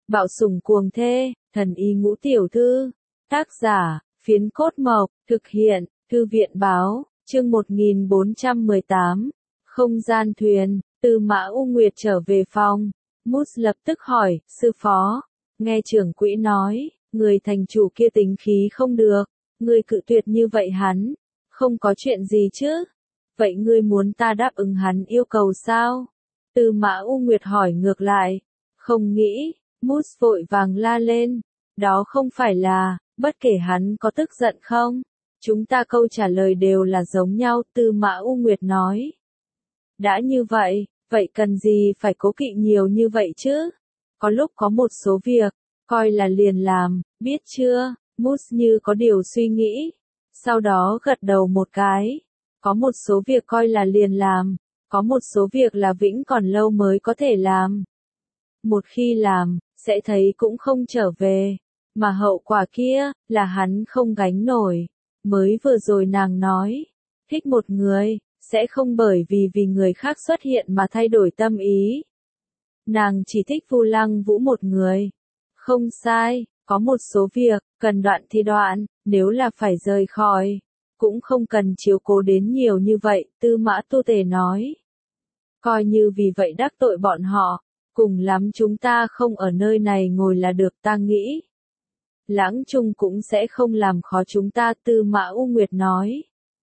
Bạo sủng cuồng thê, thần y ngũ tiểu thư. Tác giả, Phiến Cốt Mộc, thực hiện, Thư viện báo, chương 1418. Không gian thuyền, Tư Mã U Nguyệt trở về phòng. Mút lập tức hỏi, sư phó. Nghe trưởng quỹ nói, người thành chủ kia tính khí không được. Ngươi cự tuyệt như vậy hắn. Không có chuyện gì chứ? Vậy ngươi muốn ta đáp ứng hắn yêu cầu sao? Tư Mã U Nguyệt hỏi ngược lại. Không nghĩ, Mút vội vàng la lên. Đó không phải là, bất kể hắn có tức giận không? Chúng ta câu trả lời đều là giống nhau, Tư Mã U Nguyệt nói. Đã như vậy, vậy cần gì phải cố kỵ nhiều như vậy chứ? Có lúc có một số việc, coi là liền làm, biết chưa? Mút như có điều suy nghĩ. Sau đó gật đầu một cái. Có một số việc coi là liền làm, có một số việc là vĩnh còn lâu mới có thể làm. Một khi làm, sẽ thấy cũng không trở về. Mà hậu quả kia, là hắn không gánh nổi. Mới vừa rồi nàng nói, thích một người, sẽ không bởi vì người khác xuất hiện mà thay đổi tâm ý. Nàng chỉ thích Vu Lăng Vũ một người. Không sai, có một số việc, cần đoạn thì đoạn, nếu là phải rời khỏi, cũng không cần chiếu cố đến nhiều như vậy, Tư Mã Tu Tề nói. Coi như vì vậy đắc tội bọn họ, cùng lắm chúng ta không ở nơi này ngồi là được, ta nghĩ. Lãng Trung cũng sẽ không làm khó chúng ta, Tư Mã U Nguyệt nói.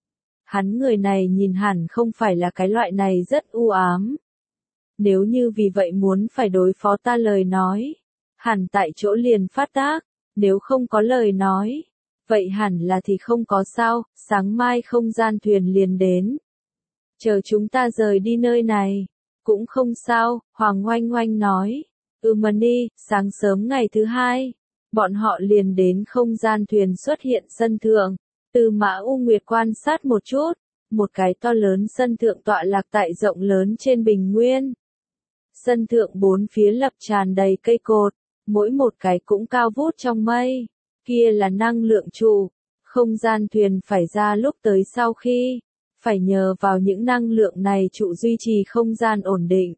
Hắn người này nhìn hẳn không phải là cái loại này rất u ám. Nếu như vì vậy muốn phải đối phó ta lời nói, hẳn tại chỗ liền phát tác, nếu không có lời nói, vậy hẳn là thì không có sao, sáng mai không gian thuyền liền đến. Chờ chúng ta rời đi nơi này, cũng không sao, Hoàng Oanh Oanh nói. Đi, sáng sớm ngày thứ hai, bọn họ liền đến không gian thuyền xuất hiện sân thượng. Tư Mã U Nguyệt quan sát một chút, một cái to lớn sân thượng tọa lạc tại rộng lớn trên bình nguyên. Sân thượng bốn phía lập tràn đầy cây cột, mỗi một cái cũng cao vút trong mây. Kia là năng lượng trụ, không gian thuyền phải ra lúc tới sau khi, phải nhờ vào những năng lượng này trụ duy trì không gian ổn định.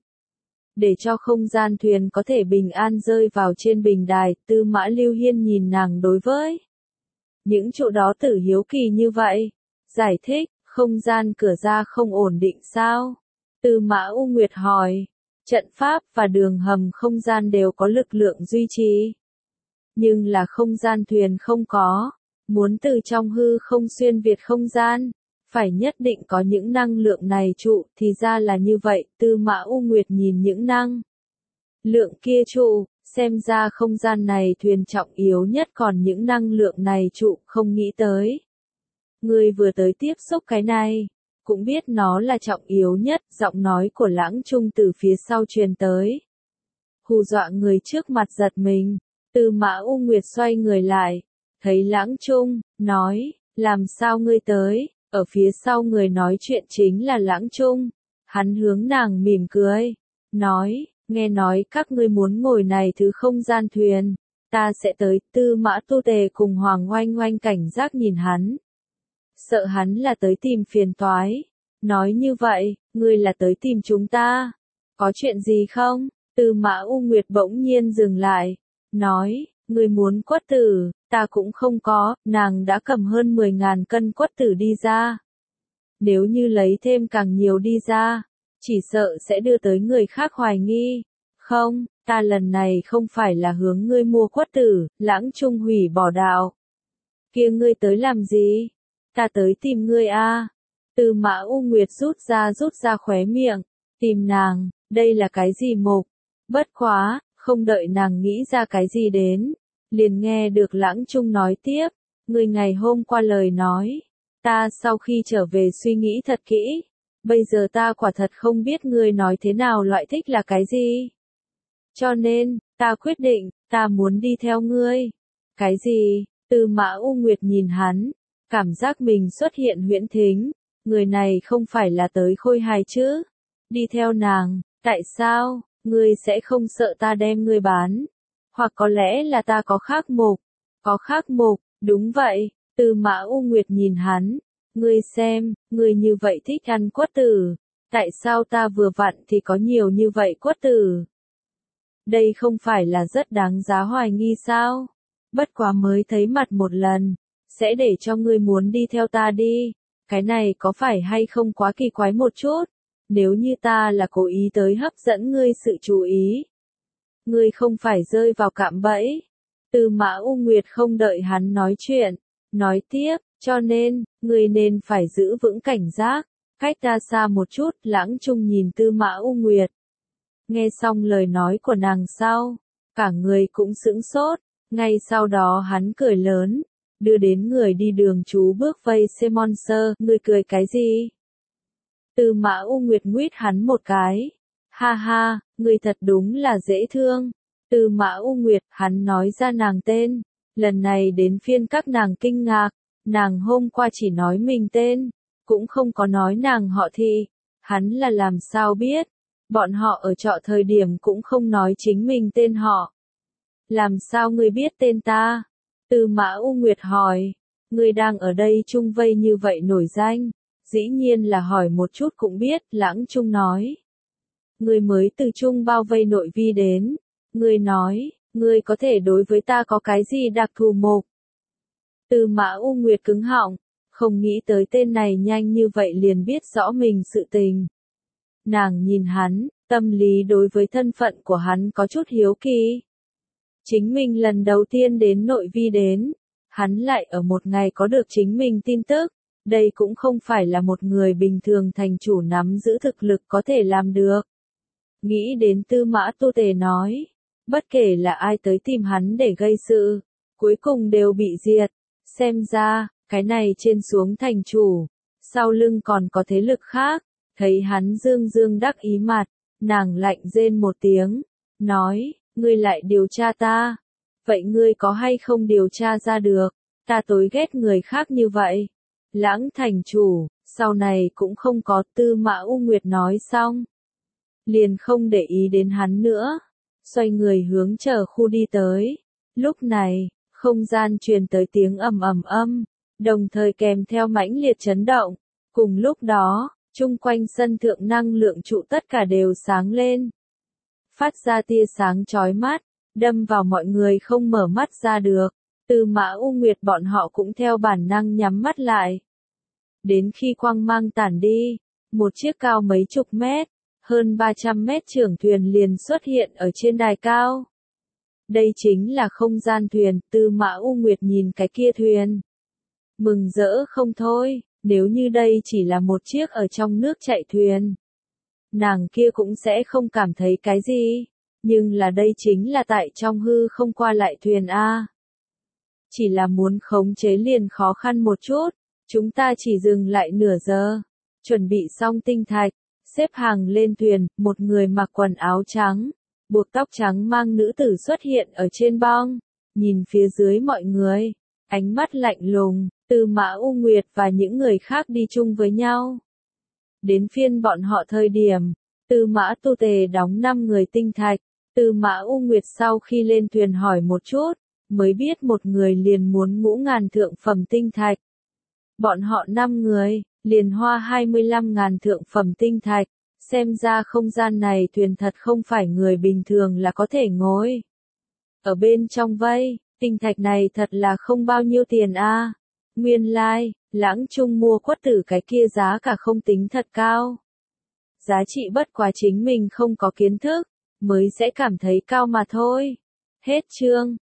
Để cho không gian thuyền có thể bình an rơi vào trên bình đài, Tư Mã Lưu Hiên nhìn nàng đối với. Những trụ đó tử hiếu kỳ như vậy. Giải thích, không gian cửa ra không ổn định sao? Tư Mã U Nguyệt hỏi. Trận pháp và đường hầm không gian đều có lực lượng duy trì. Nhưng là không gian thuyền không có. Muốn từ trong hư không xuyên việt không gian, phải nhất định có những năng lượng này trụ, thì ra là như vậy, Tư Mã U Nguyệt nhìn những năng lượng kia trụ, xem ra không gian này thuyền trọng yếu nhất, còn những năng lượng này trụ không nghĩ tới. Người vừa tới tiếp xúc cái này, cũng biết nó là trọng yếu nhất, giọng nói của Lãng Trung từ phía sau truyền tới. Hù dọa người trước mặt giật mình, Tư Mã U Nguyệt xoay người lại, thấy Lãng Trung, nói, làm sao ngươi tới, ở phía sau người nói chuyện chính là Lãng Trung. Hắn hướng nàng mỉm cười, nói, nghe nói các ngươi muốn ngồi này thứ không gian thuyền, ta sẽ tới. Tư Mã Tu Tề cùng Hoàng Oanh Oanh cảnh giác nhìn hắn. Sợ hắn là tới tìm phiền toái. Nói như vậy, ngươi là tới tìm chúng ta. Có chuyện gì không? Tư Mã U Nguyệt bỗng nhiên dừng lại. Nói, ngươi muốn quất tử, ta cũng không có, nàng đã cầm hơn 10.000 cân quất tử đi ra. Nếu như lấy thêm càng nhiều đi ra, chỉ sợ sẽ đưa tới người khác hoài nghi. Không, ta lần này không phải là hướng ngươi mua quất tử, Lãng Trung hủy bỏ đạo. Kia ngươi tới làm gì? Ta tới tìm ngươi a. Tư Mã U Nguyệt rút ra khóe miệng, tìm nàng, đây là cái gì mục? Bất quá, không đợi nàng nghĩ ra cái gì đến, liền nghe được Lãng Trung nói tiếp, ngươi ngày hôm qua lời nói, ta sau khi trở về suy nghĩ thật kỹ, bây giờ ta quả thật không biết ngươi nói thế nào loại thích là cái gì. Cho nên, ta quyết định, ta muốn đi theo ngươi. Cái gì? Tư Mã U Nguyệt nhìn hắn, cảm giác mình xuất hiện huyễn thính, người này không phải là tới khôi hài chứ? Đi theo nàng, tại sao? Ngươi sẽ không sợ ta đem ngươi bán? Hoặc có lẽ là ta có khác mục? Có khác mục, đúng vậy. Tư Mã U Nguyệt nhìn hắn, ngươi xem, ngươi như vậy thích ăn quất tử, tại sao ta vừa vặn thì có nhiều như vậy quất tử? Đây không phải là rất đáng giá hoài nghi sao? Bất quá mới thấy mặt một lần, sẽ để cho ngươi muốn đi theo ta đi. Cái này có phải hay không quá kỳ quái một chút? Nếu như ta là cố ý tới hấp dẫn ngươi sự chú ý, ngươi không phải rơi vào cạm bẫy. Tư Mã U Nguyệt không đợi hắn nói chuyện, nói tiếp, cho nên, ngươi nên phải giữ vững cảnh giác, cách ta xa một chút. Lãng Trung nhìn Tư Mã U Nguyệt. Nghe xong lời nói của nàng sau, cả người cũng sững sốt, ngay sau đó hắn cười lớn, đưa đến người đi đường chú bước vây Simon Sơ, ngươi cười cái gì? Tư Mã U Nguyệt nguyết hắn một cái. Ha ha, ngươi thật đúng là dễ thương. Tư Mã U Nguyệt, hắn nói ra nàng tên. Lần này đến phiên các nàng kinh ngạc, nàng hôm qua chỉ nói mình tên, cũng không có nói nàng họ Thị. Hắn là làm sao biết? Bọn họ ở trọ thời điểm cũng không nói chính mình tên họ. Làm sao ngươi biết tên ta? Tư Mã U Nguyệt hỏi. Ngươi đang ở đây chung vây như vậy nổi danh. Dĩ nhiên là hỏi một chút cũng biết, Lãng Trung nói. Ngươi mới từ chung bao vây nội vi đến. Ngươi nói, ngươi có thể đối với ta có cái gì đặc thù mục? Tư Mã U Nguyệt cứng họng, không nghĩ tới tên này nhanh như vậy liền biết rõ mình sự tình. Nàng nhìn hắn, tâm lý đối với thân phận của hắn có chút hiếu kỳ. Chính mình lần đầu tiên đến nội vi đến, hắn lại ở một ngày có được chính mình tin tức. Đây cũng không phải là một người bình thường thành chủ nắm giữ thực lực có thể làm được. Nghĩ đến Tư Mã Tu Tề nói, bất kể là ai tới tìm hắn để gây sự, cuối cùng đều bị diệt. Xem ra, cái này trên xuống thành chủ, sau lưng còn có thế lực khác. Thấy hắn dương dương đắc ý mặt, nàng lạnh rên một tiếng, nói, ngươi lại điều tra ta. Vậy ngươi có hay không điều tra ra được, ta tối ghét người khác như vậy. Lãng thành chủ, sau này cũng không có. Tư Mã U Nguyệt nói xong, liền không để ý đến hắn nữa, xoay người hướng chờ khu đi tới. Lúc này, không gian truyền tới tiếng ầm ầm âm, đồng thời kèm theo mãnh liệt chấn động. Cùng lúc đó, chung quanh sân thượng năng lượng trụ tất cả đều sáng lên, phát ra tia sáng chói mắt, đâm vào mọi người không mở mắt ra được. Tư Mã U Nguyệt bọn họ cũng theo bản năng nhắm mắt lại. Đến khi quang mang tản đi, một chiếc cao mấy chục mét, hơn 300 mét trưởng thuyền liền xuất hiện ở trên đài cao. Đây chính là không gian thuyền. Tư Mã U Nguyệt nhìn cái kia thuyền, mừng rỡ không thôi. Nếu như đây chỉ là một chiếc ở trong nước chạy thuyền, nàng kia cũng sẽ không cảm thấy cái gì. Nhưng là đây chính là tại trong hư không qua lại thuyền A. Chỉ là muốn khống chế liền khó khăn một chút. Chúng ta chỉ dừng lại nửa giờ, chuẩn bị xong tinh thạch, xếp hàng lên thuyền. Một người mặc quần áo trắng, buộc tóc trắng mang nữ tử xuất hiện ở trên bong, nhìn phía dưới mọi người, ánh mắt lạnh lùng. Tư Mã U Nguyệt và những người khác đi chung với nhau. Đến phiên bọn họ thời điểm, Tư Mã Tu Tề đóng 5 người tinh thạch. Tư Mã U Nguyệt sau khi lên thuyền hỏi một chút, mới biết một người liền muốn ngũ ngàn thượng phẩm tinh thạch. Bọn họ 5 người, liền hoa 25.000 thượng phẩm tinh thạch. Xem ra không gian này thuyền thật không phải người bình thường là có thể ngồi. Ở bên trong vây, tinh thạch này thật là không bao nhiêu tiền a. Nguyên lai, Lãng Trung mua quất tử cái kia giá cả không tính thật cao. Giá trị bất quá chính mình không có kiến thức, mới sẽ cảm thấy cao mà thôi. Hết chương.